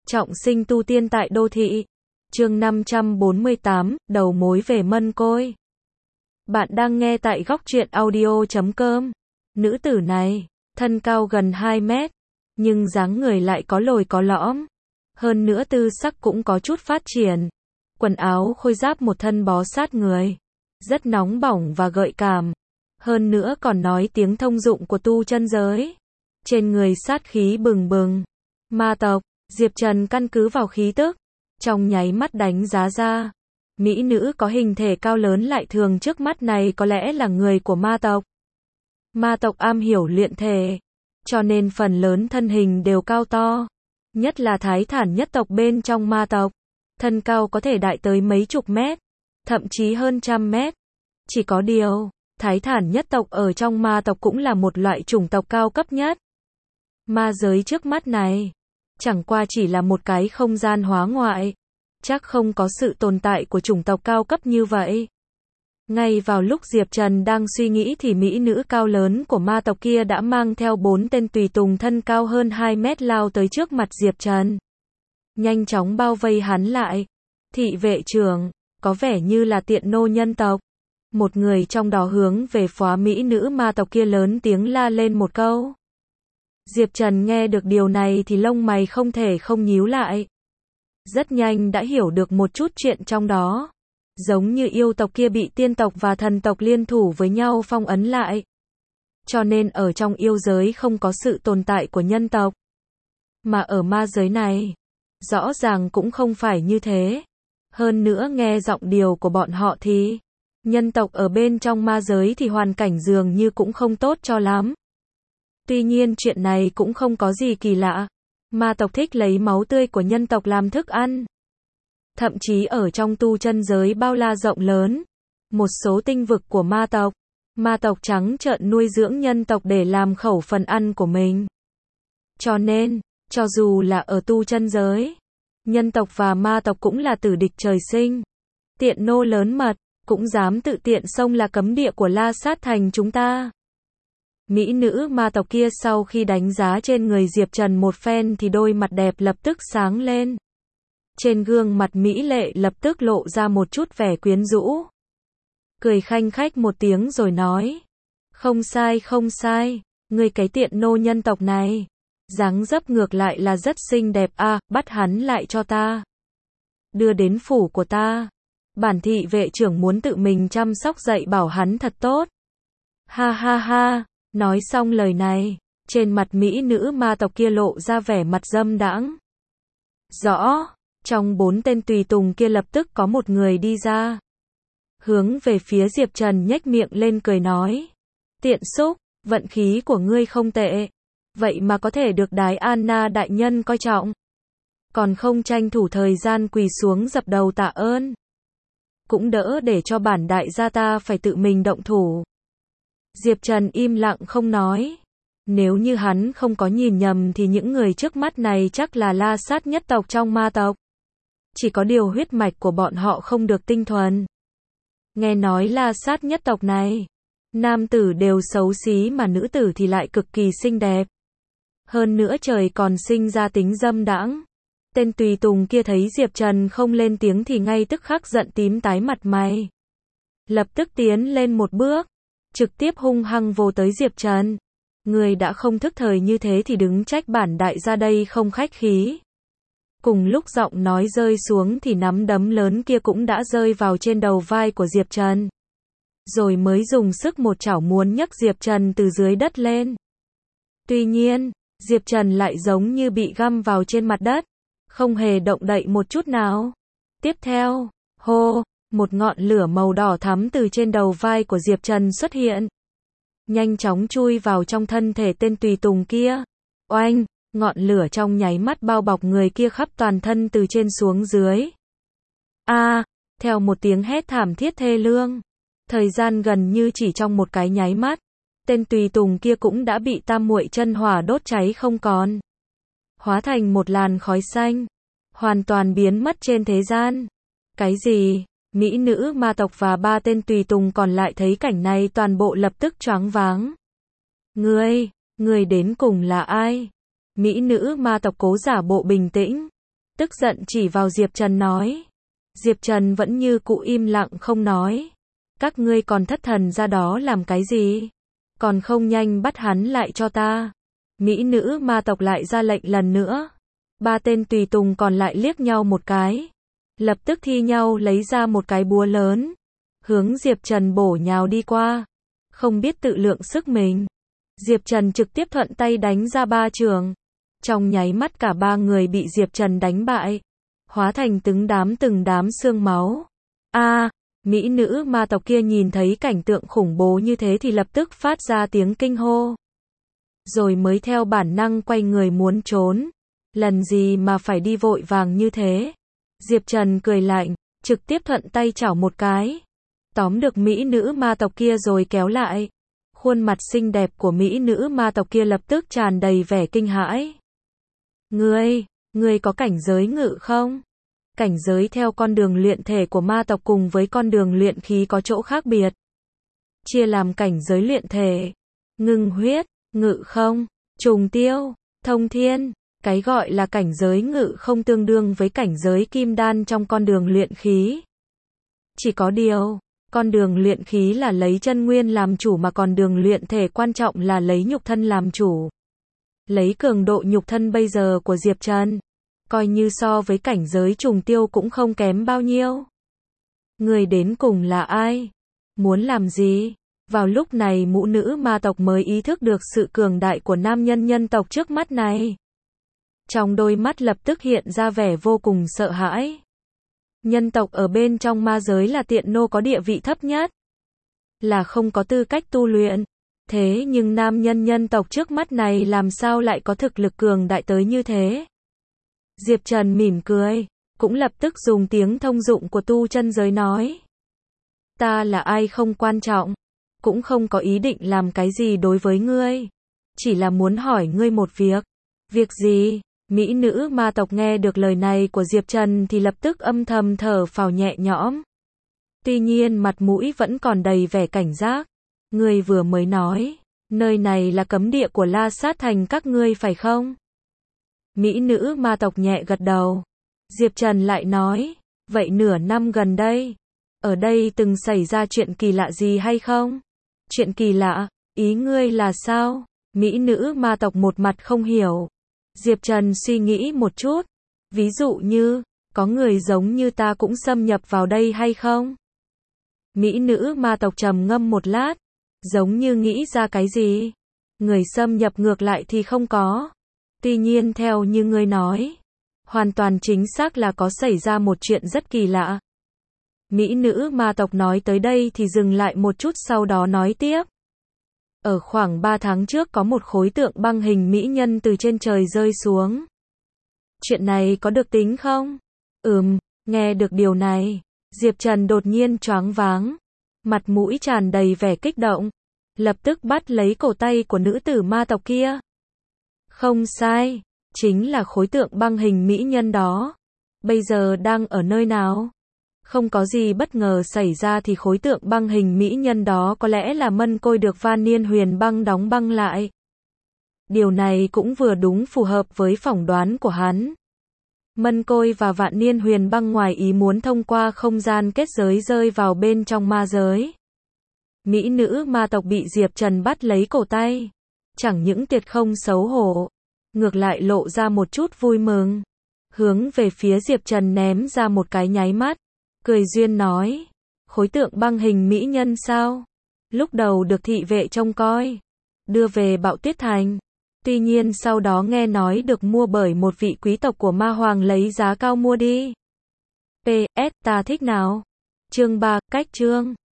Trọng sinh tu tiên tại đô thị. Chương 548, đầu mối về mân côi. Bạn đang nghe tại góc truyện audio.com. Nữ tử này, thân cao gần 2 mét, nhưng dáng người lại có lồi có lõm. Hơn nữa tư sắc cũng có chút phát triển. Quần áo khôi giáp một thân bó sát người. Rất nóng bỏng và gợi cảm. Hơn nữa còn nói tiếng thông dụng của tu chân giới. Trên người sát khí bừng bừng. Ma tộc. Diệp Trần căn cứ vào khí tức, trong nháy mắt đánh giá ra. Mỹ nữ có hình thể cao lớn lại thường trước mắt này có lẽ là người của ma tộc. Ma tộc am hiểu luyện thể, cho nên phần lớn thân hình đều cao to. Nhất là Thái Thản nhất tộc bên trong ma tộc. Thân cao có thể đại tới mấy chục mét, thậm chí hơn trăm mét. Chỉ có điều, Thái Thản nhất tộc ở trong ma tộc cũng là một loại chủng tộc cao cấp nhất. Ma giới trước mắt này chẳng qua chỉ là một cái không gian hóa ngoại, chắc không có sự tồn tại của chủng tộc cao cấp như vậy. Ngay vào lúc Diệp Trần đang suy nghĩ thì mỹ nữ cao lớn của ma tộc kia đã mang theo 4 tên tùy tùng thân cao hơn 2 mét lao tới trước mặt Diệp Trần. Nhanh chóng bao vây hắn lại. Thị vệ trưởng, có vẻ như là tiện nô nhân tộc. Một người trong đó hướng về phó mỹ nữ ma tộc kia lớn tiếng la lên một câu. Diệp Trần nghe được điều này thì lông mày không thể không nhíu lại. Rất nhanh đã hiểu được một chút chuyện trong đó. Giống như yêu tộc kia bị tiên tộc và thần tộc liên thủ với nhau phong ấn lại. Cho nên ở trong yêu giới không có sự tồn tại của nhân tộc. Mà ở ma giới này, rõ ràng cũng không phải như thế. Hơn nữa nghe giọng điệu của bọn họ thì, nhân tộc ở bên trong ma giới thì hoàn cảnh dường như cũng không tốt cho lắm. Tuy nhiên chuyện này cũng không có gì kỳ lạ. Ma tộc thích lấy máu tươi của nhân tộc làm thức ăn. Thậm chí ở trong tu chân giới bao la rộng lớn, một số tinh vực của ma tộc trắng trợn nuôi dưỡng nhân tộc để làm khẩu phần ăn của mình. Cho nên, cho dù là ở tu chân giới, nhân tộc và ma tộc cũng là tử địch trời sinh. Tiện nô lớn mật, cũng dám tự tiện xông là cấm địa của La Sát Thành chúng ta. Mỹ nữ ma tộc kia sau khi đánh giá trên người Diệp Trần một phen thì đôi mặt đẹp lập tức sáng lên. Trên gương mặt mỹ lệ lập tức lộ ra một chút vẻ quyến rũ. Cười khanh khách một tiếng rồi nói. Không sai không sai, người cái tiện nô nhân tộc này. Dáng dấp ngược lại là rất xinh đẹp à, bắt hắn lại cho ta. Đưa đến phủ của ta. Bản thị vệ trưởng muốn tự mình chăm sóc dạy bảo hắn thật tốt. Ha ha ha. Nói xong lời này, trên mặt mỹ nữ ma tộc kia lộ ra vẻ mặt dâm đãng. Rõ, trong 4 tên tùy tùng kia lập tức có một người đi ra. Hướng về phía Diệp Trần nhếch miệng lên cười nói. Tiện xúc, vận khí của ngươi không tệ. Vậy mà có thể được Đái Anna đại nhân coi trọng. Còn không tranh thủ thời gian quỳ xuống dập đầu tạ ơn. Cũng đỡ để cho bản đại gia ta phải tự mình động thủ. Diệp Trần im lặng không nói. Nếu như hắn không có nhìn nhầm thì những người trước mắt này chắc là La Sát nhất tộc trong ma tộc. Chỉ có điều huyết mạch của bọn họ không được tinh thuần. Nghe nói La Sát nhất tộc này, nam tử đều xấu xí mà nữ tử thì lại cực kỳ xinh đẹp. Hơn nữa trời còn sinh ra tính dâm đãng. Tên tùy tùng kia thấy Diệp Trần không lên tiếng thì ngay tức khắc giận tím tái mặt mày. Lập tức tiến lên một bước. Trực tiếp hung hăng vô tới Diệp Trần. Người đã không thức thời như thế thì đứng trách bản đại gia đây không khách khí. Cùng lúc giọng nói rơi xuống thì nắm đấm lớn kia cũng đã rơi vào trên đầu vai của Diệp Trần. Rồi mới dùng sức một chảo muốn nhấc Diệp Trần từ dưới đất lên. Tuy nhiên, Diệp Trần lại giống như bị găm vào trên mặt đất. Không hề động đậy một chút nào. Tiếp theo, hô. Một ngọn lửa màu đỏ thắm từ trên đầu vai của Diệp Trần xuất hiện. Nhanh chóng chui vào trong thân thể tên tùy tùng kia. Oanh, ngọn lửa trong nháy mắt bao bọc người kia khắp toàn thân từ trên xuống dưới. Theo một tiếng hét thảm thiết thê lương. Thời gian gần như chỉ trong một cái nháy mắt. Tên tùy tùng kia cũng đã bị tam muội chân hỏa đốt cháy không còn. Hóa thành một làn khói xanh. Hoàn toàn biến mất trên thế gian. Cái gì? Mỹ nữ ma tộc và 3 tên tùy tùng còn lại thấy cảnh này toàn bộ lập tức choáng váng. Ngươi đến cùng là ai? Mỹ nữ ma tộc cố giả bộ bình tĩnh. tức giận chỉ vào Diệp Trần nói. Diệp Trần vẫn như cũ im lặng không nói. Các ngươi còn thất thần ra đó làm cái gì? Còn không nhanh bắt hắn lại cho ta. Mỹ nữ ma tộc lại ra lệnh lần nữa. Ba tên tùy tùng còn lại liếc nhau một cái. Lập tức thi nhau lấy ra một cái búa lớn. Hướng Diệp Trần bổ nhào đi qua. Không biết tự lượng sức mình. Diệp Trần trực tiếp thuận tay đánh ra 3 trường. Trong nháy mắt cả 3 người bị Diệp Trần đánh bại. Hóa thành từng đám xương máu. Mỹ nữ ma tộc kia nhìn thấy cảnh tượng khủng bố như thế thì lập tức phát ra tiếng kinh hô. Rồi mới theo bản năng quay người muốn trốn. Lần gì mà phải đi vội vàng như thế. Diệp Trần cười lạnh, trực tiếp thuận tay chảo một cái. Tóm được mỹ nữ ma tộc kia rồi kéo lại. Khuôn mặt xinh đẹp của mỹ nữ ma tộc kia lập tức tràn đầy vẻ kinh hãi. Ngươi có cảnh giới ngự không? Cảnh giới theo con đường luyện thể của ma tộc cùng với con đường luyện khí có chỗ khác biệt. Chia làm cảnh giới luyện thể, ngưng huyết, ngự không, trùng tiêu, thông thiên. Cái gọi là cảnh giới ngự không tương đương với cảnh giới kim đan trong con đường luyện khí. Chỉ có điều, con đường luyện khí là lấy chân nguyên làm chủ mà còn đường luyện thể quan trọng là lấy nhục thân làm chủ. Lấy cường độ nhục thân bây giờ của Diệp Trần, coi như so với cảnh giới trùng tiêu cũng không kém bao nhiêu. Người đến cùng là ai? Muốn làm gì? Vào lúc này mũ nữ ma tộc mới ý thức được sự cường đại của nam nhân nhân tộc trước mắt này. Trong đôi mắt lập tức hiện ra vẻ vô cùng sợ hãi. Nhân tộc ở bên trong ma giới là tiện nô có địa vị thấp nhất. Là không có tư cách tu luyện. Thế nhưng nam nhân nhân tộc trước mắt này làm sao lại có thực lực cường đại tới như thế? Diệp Trần mỉm cười, cũng lập tức dùng tiếng thông dụng của tu chân giới nói. Ta là ai không quan trọng, cũng không có ý định làm cái gì đối với ngươi. Chỉ là muốn hỏi ngươi một việc. Việc gì? Mỹ nữ ma tộc nghe được lời này của Diệp Trần thì lập tức âm thầm thở phào nhẹ nhõm. Tuy nhiên mặt mũi vẫn còn đầy vẻ cảnh giác. Ngươi vừa mới nói, nơi này là cấm địa của La Sát Thành các ngươi phải không? Mỹ nữ ma tộc nhẹ gật đầu. Diệp Trần lại nói, vậy nửa năm gần đây, ở đây từng xảy ra chuyện kỳ lạ gì hay không? Chuyện kỳ lạ, ý ngươi là sao? Mỹ nữ ma tộc một mặt không hiểu. Diệp Trần suy nghĩ một chút. Ví dụ như, có người giống như ta cũng xâm nhập vào đây hay không? Mỹ nữ ma tộc trầm ngâm một lát. Giống như nghĩ ra cái gì? Người xâm nhập ngược lại thì không có. Tuy nhiên theo như ngươi nói, hoàn toàn chính xác là có xảy ra một chuyện rất kỳ lạ. Mỹ nữ ma tộc nói tới đây thì dừng lại một chút sau đó nói tiếp. Ở khoảng 3 tháng trước có một khối tượng băng hình mỹ nhân từ trên trời rơi xuống. Chuyện này có được tính không? Nghe được điều này, Diệp Trần đột nhiên choáng váng. Mặt mũi tràn đầy vẻ kích động. Lập tức bắt lấy cổ tay của nữ tử ma tộc kia. Không sai, chính là khối tượng băng hình mỹ nhân đó. Bây giờ đang ở nơi nào? Không có gì bất ngờ xảy ra thì khối tượng băng hình mỹ nhân đó có lẽ là Mân Côi được Van Niên Huyền Băng đóng băng lại. Điều này cũng vừa đúng phù hợp với phỏng đoán của hắn. Mân Côi và Vạn Niên Huyền Băng ngoài ý muốn thông qua không gian kết giới rơi vào bên trong ma giới. Mỹ nữ ma tộc bị Diệp Trần bắt lấy cổ tay. Chẳng những tuyệt không xấu hổ, ngược lại lộ ra một chút vui mừng. Hướng về phía Diệp Trần ném ra một cái nháy mắt. Cười duyên nói, khối tượng băng hình mỹ nhân sao? Lúc đầu được thị vệ trông coi, đưa về Bạo Tuyết Thành. Tuy nhiên sau đó nghe nói được mua bởi một vị quý tộc của Ma Hoàng lấy giá cao mua đi. PS, ta thích nào? Chương 3, cách chương.